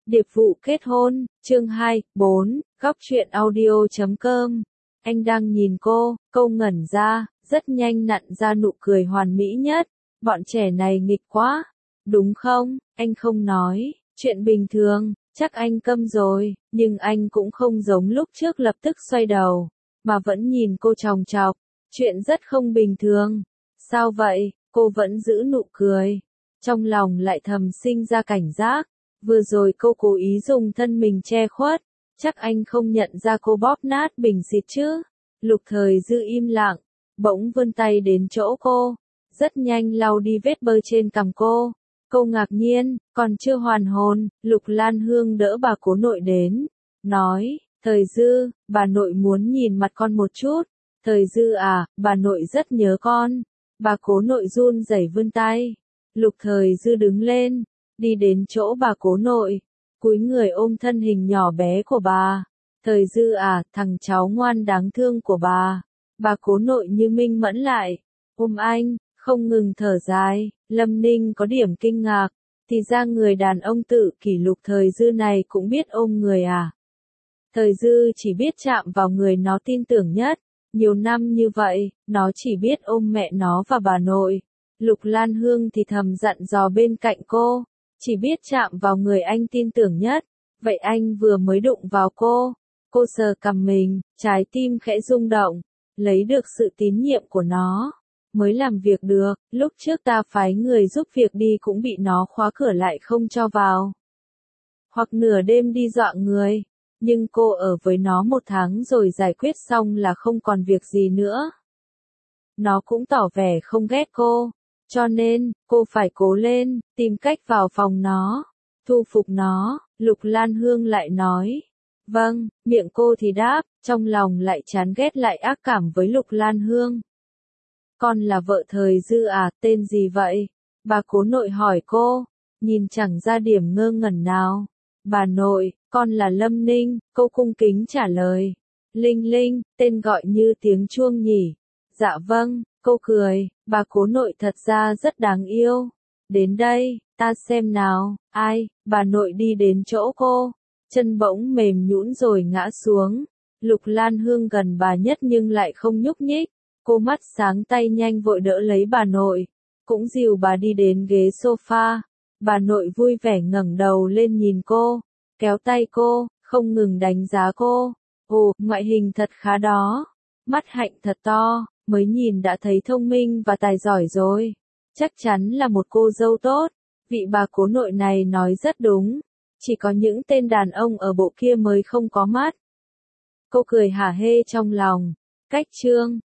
Điệp vụ kết hôn, chương 2, 4, góc truyện audio.com. Anh đang nhìn cô, câu ngẩn ra, rất nhanh nặn ra nụ cười hoàn mỹ nhất. Bọn trẻ này nghịch quá, đúng không? Anh không nói, chuyện bình thường, chắc anh câm rồi, nhưng anh cũng không giống lúc trước lập tức xoay đầu, mà vẫn nhìn cô chòng chọc. Chuyện rất không bình thường. Sao vậy? Cô vẫn giữ nụ cười. Trong lòng lại thầm sinh ra cảnh giác. Vừa rồi cô cố ý dùng thân mình che khuất, chắc anh không nhận ra cô bóp nát bình xịt chứ. Lục Thời Dư im lặng, bỗng vươn tay đến chỗ cô, rất nhanh lau đi vết bơ trên cằm cô. Cô ngạc nhiên, còn chưa hoàn hồn, Lục Lan Hương đỡ bà cố nội đến, nói, Thời Dư, bà nội muốn nhìn mặt con một chút. Thời Dư à, bà nội rất nhớ con. Bà cố nội run rẩy vươn tay. Lục Thời Dư đứng lên, đi đến chỗ bà cố nội, cúi người ôm thân hình nhỏ bé của bà. Thời Dư à, thằng cháu ngoan đáng thương của bà. Bà cố nội như minh mẫn lại, ôm anh, không ngừng thở dài. Lâm Ninh có điểm kinh ngạc, thì ra người đàn ông tự kỷ Lục Thời Dư này cũng biết ôm người à. Thời Dư chỉ biết chạm vào người nó tin tưởng nhất, nhiều năm như vậy, nó chỉ biết ôm mẹ nó và bà nội. Lục Lan Hương thì thầm dặn dò bên cạnh cô, chỉ biết chạm vào người anh tin tưởng nhất. Vậy anh vừa mới đụng vào cô sờ cằm mình, trái tim khẽ rung động, lấy được sự tín nhiệm của nó, mới làm việc được. Lúc trước ta phái người giúp việc đi cũng bị nó khóa cửa lại không cho vào. Hoặc nửa đêm đi dọa người, nhưng cô ở với nó 1 tháng rồi giải quyết xong là không còn việc gì nữa. Nó cũng tỏ vẻ không ghét cô. Cho nên, cô phải cố lên, tìm cách vào phòng nó, thu phục nó. Lục Lan Hương lại nói. Vâng, miệng cô thì đáp, trong lòng lại chán ghét lại ác cảm với Lục Lan Hương. Con là vợ Thời Dư à, tên gì vậy? Bà cố nội hỏi cô, nhìn chẳng ra điểm ngơ ngẩn nào. Bà nội, con là Lâm Ninh, cô cung kính trả lời. Linh Linh, tên gọi như tiếng chuông nhỉ? Dạ vâng. Cô cười, bà cố nội thật ra rất đáng yêu. Đến đây, ta xem nào, ai, bà nội đi đến chỗ cô, chân bỗng mềm nhũn rồi ngã xuống. Lục Lan Hương gần bà nhất nhưng lại không nhúc nhích, cô mắt sáng tay nhanh vội đỡ lấy bà nội, cũng dìu bà đi đến ghế sofa. Bà nội vui vẻ ngẩng đầu lên nhìn cô, kéo tay cô, không ngừng đánh giá cô. Ồ, ngoại hình thật khá đó, mắt hạnh thật to. Mới nhìn đã thấy thông minh và tài giỏi rồi. Chắc chắn là một cô dâu tốt. Vị bà cố nội này nói rất đúng. Chỉ có những tên đàn ông ở bộ kia mới không có mắt. Cô cười hả hê trong lòng. Cách chương